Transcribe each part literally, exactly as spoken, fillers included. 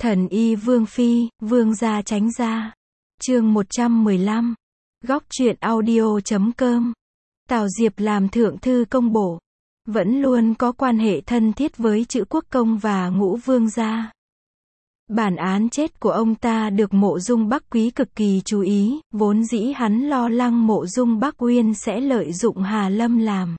Thần y Vương Phi, Vương gia tránh ra. Chương một trăm mười lăm. Góc truyện audio chấm com. Tào Diệp làm thượng thư công bổ, vẫn luôn có quan hệ thân thiết với Chữ Quốc Công và Ngũ Vương gia. Bản án chết của ông ta được Mộ Dung Bắc Quý cực kỳ chú ý, vốn dĩ hắn lo lắng Mộ Dung Bắc Uyên sẽ lợi dụng Hà Lâm làm.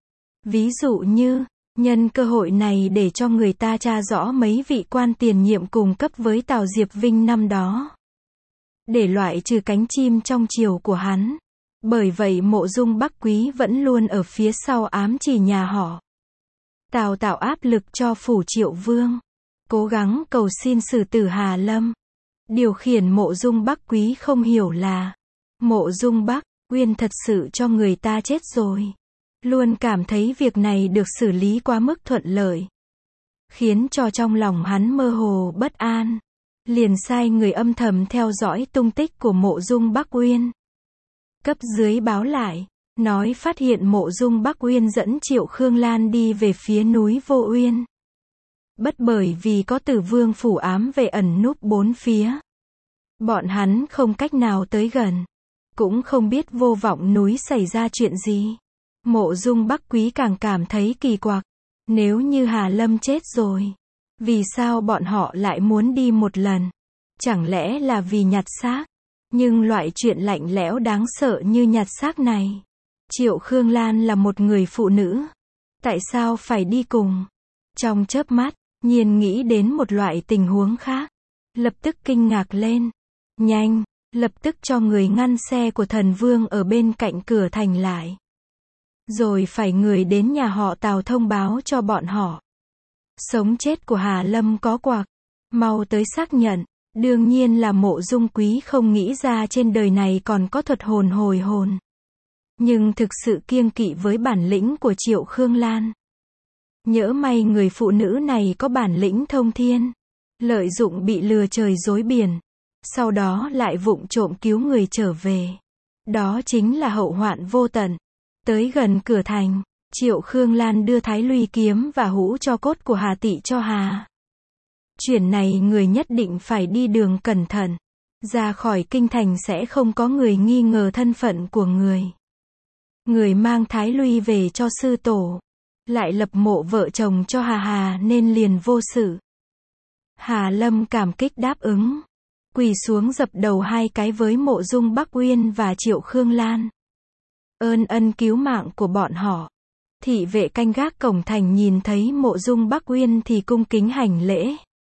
Ví dụ như, nhân cơ hội này để cho người ta tra rõ mấy vị quan tiền nhiệm cùng cấp với Tào Diệp Vinh năm đó, để loại trừ cánh chim trong chiều của hắn. Bởi vậy Mộ Dung Bắc Quý vẫn luôn ở phía sau ám chỉ nhà họ Tào tạo áp lực cho phủ Triệu Vương, cố gắng cầu xin xử tử Hà Lâm. Điều khiển Mộ Dung Bắc Quý không hiểu là, Mộ Dung Bắc Uyên thật sự cho người ta chết rồi. Luôn cảm thấy việc này được xử lý quá mức thuận lợi, khiến cho trong lòng hắn mơ hồ bất an. Liền sai người âm thầm theo dõi tung tích của Mộ Dung Bắc Uyên. Cấp dưới báo lại, nói phát hiện Mộ Dung Bắc Uyên dẫn Triệu Khương Lan đi về phía núi Vô Uyên. Bất bởi vì có Tử Vương phủ ám vệ ẩn núp bốn phía, bọn hắn không cách nào tới gần, cũng không biết Vô Vọng núi xảy ra chuyện gì. Mộ Dung Bắc Quý càng cảm thấy kỳ quặc. Nếu như Hà Lâm chết rồi, vì sao bọn họ lại muốn đi một lần? Chẳng lẽ là vì nhặt xác? Nhưng loại chuyện lạnh lẽo đáng sợ như nhặt xác này, Triệu Khương Lan là một người phụ nữ, tại sao phải đi cùng? Trong chớp mắt, Nhiên nghĩ đến một loại tình huống khác, lập tức kinh ngạc lên. Nhanh, lập tức cho người ngăn xe của Thần Vương ở bên cạnh cửa thành lại. Rồi phải người đến nhà họ Tào thông báo cho bọn họ. Sống chết của Hà Lâm có quặc, mau tới xác nhận. Đương nhiên là Mộ Dung Quý không nghĩ ra trên đời này còn có thuật hồn hồi hồn. Nhưng thực sự kiêng kỵ với bản lĩnh của Triệu Khương Lan. Nhỡ may người phụ nữ này có bản lĩnh thông thiên, lợi dụng bị lừa trời dối biển, sau đó lại vụng trộm cứu người trở về. Đó chính là hậu hoạn vô tận. Tới gần cửa thành, Triệu Khương Lan đưa Thái Luy kiếm và hũ cho cốt của Hà Tị cho Hà. Chuyện này người nhất định phải đi đường cẩn thận. Ra khỏi kinh thành sẽ không có người nghi ngờ thân phận của người. Người mang Thái Luy về cho sư tổ, lại lập mộ vợ chồng cho Hà Hà nên liền vô sự. Hà Lâm cảm kích đáp ứng, quỳ xuống dập đầu hai cái với Mộ Dung Bắc Uyên và Triệu Khương Lan. Ơn ân cứu mạng của bọn họ. Thị vệ canh gác cổng thành nhìn thấy Mộ Dung Bắc Uyên thì cung kính hành lễ.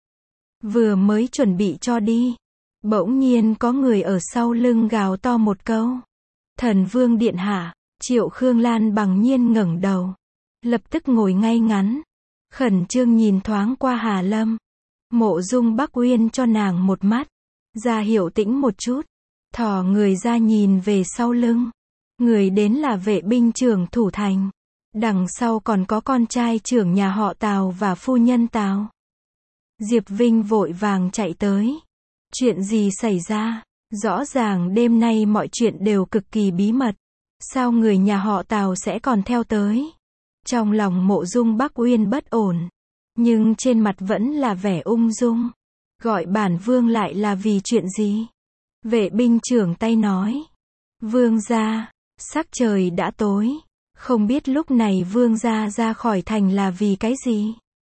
Vừa mới chuẩn bị cho đi, bỗng nhiên có người ở sau lưng gào to một câu. Thần Vương điện hạ. Triệu Khương Lan bằng nhiên ngẩng đầu, lập tức ngồi ngay ngắn, khẩn trương nhìn thoáng qua Hà Lâm. Mộ Dung Bắc Uyên cho nàng một mắt, ra hiệu tĩnh một chút, thò người ra nhìn về sau lưng. Người đến là vệ binh trưởng thủ thành, đằng sau còn có con trai trưởng nhà họ Tào và phu nhân Tào. Diệp Vinh vội vàng chạy tới. Chuyện gì xảy ra? Rõ ràng đêm nay mọi chuyện đều cực kỳ bí mật. Sao người nhà họ Tào sẽ còn theo tới? Trong lòng Mộ Dung Bắc Uyên bất ổn, nhưng trên mặt vẫn là vẻ ung dung. Gọi bản vương lại là vì chuyện gì? Vệ binh trưởng tay nói. Vương gia, sắc trời đã tối, không biết lúc này vương gia ra khỏi thành là vì cái gì?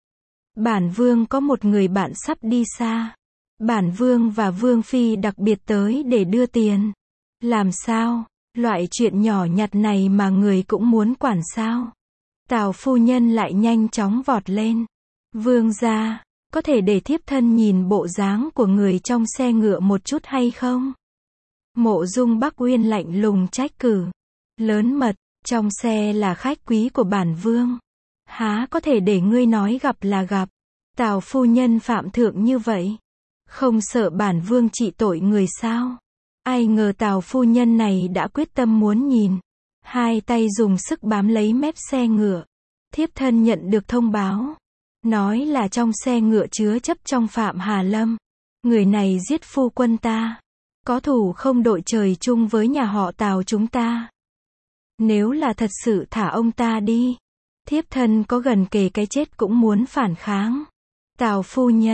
Bản vương có một người bạn sắp đi xa. Bản vương và vương phi đặc biệt tới để đưa tiền. Làm sao? Loại chuyện nhỏ nhặt này mà người cũng muốn quản sao? Tào phu nhân lại nhanh chóng vọt lên. Vương gia, có thể để thiếp thân nhìn bộ dáng của người trong xe ngựa một chút hay không? Mộ Dung Bắc Uyên lạnh lùng trách cứ. Lớn mật, trong xe là khách quý của bản vương, há có thể để ngươi nói gặp là gặp. Tào phu nhân phạm thượng như vậy, không sợ bản vương trị tội người sao? Ai ngờ Tào phu nhân này đã quyết tâm muốn nhìn, hai tay dùng sức bám lấy mép xe ngựa. Thiếp thân nhận được thông báo, nói là trong xe ngựa chứa chấp trong Phạm Hà Lâm. Người này giết phu quân ta, có thù không đội trời chung với nhà họ Tào chúng ta. Nếu là thật sự thả ông ta đi, thiếp thân có gần kề cái chết cũng muốn phản kháng. Tào phu nhân,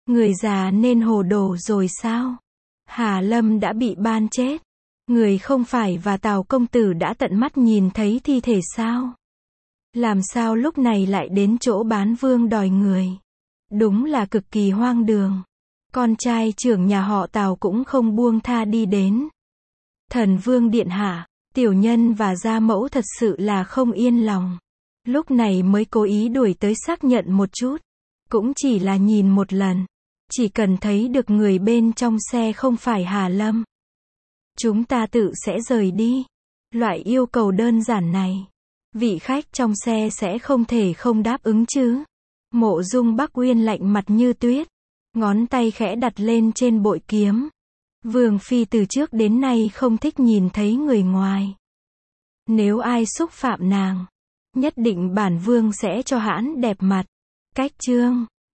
Người già nên hồ đồ rồi sao? Hà Lâm đã bị ban chết. Người không phải và Tào công tử đã tận mắt nhìn thấy thi thể sao? Làm sao lúc này lại đến chỗ bán vương đòi người? Đúng là cực kỳ hoang đường. Con trai trưởng nhà họ Tào cũng không buông tha đi đến. Thần vương điện hạ, tiểu nhân và gia mẫu thật sự là không yên lòng. Lúc này mới cố ý đuổi tới xác nhận một chút. Cũng chỉ là nhìn một lần. Chỉ cần thấy được người bên trong xe không phải Hà Lâm. Chúng ta tự sẽ rời đi. Loại yêu cầu đơn giản này, vị khách trong xe sẽ không thể không đáp ứng chứ. Mộ Dung Bắc Uyên lạnh mặt như tuyết. Ngón tay khẽ đặt lên trên bội kiếm. Vương phi từ trước đến nay không thích nhìn thấy người ngoài. Nếu ai xúc phạm nàng, nhất định bản vương sẽ cho hãn đẹp mặt. Cách chương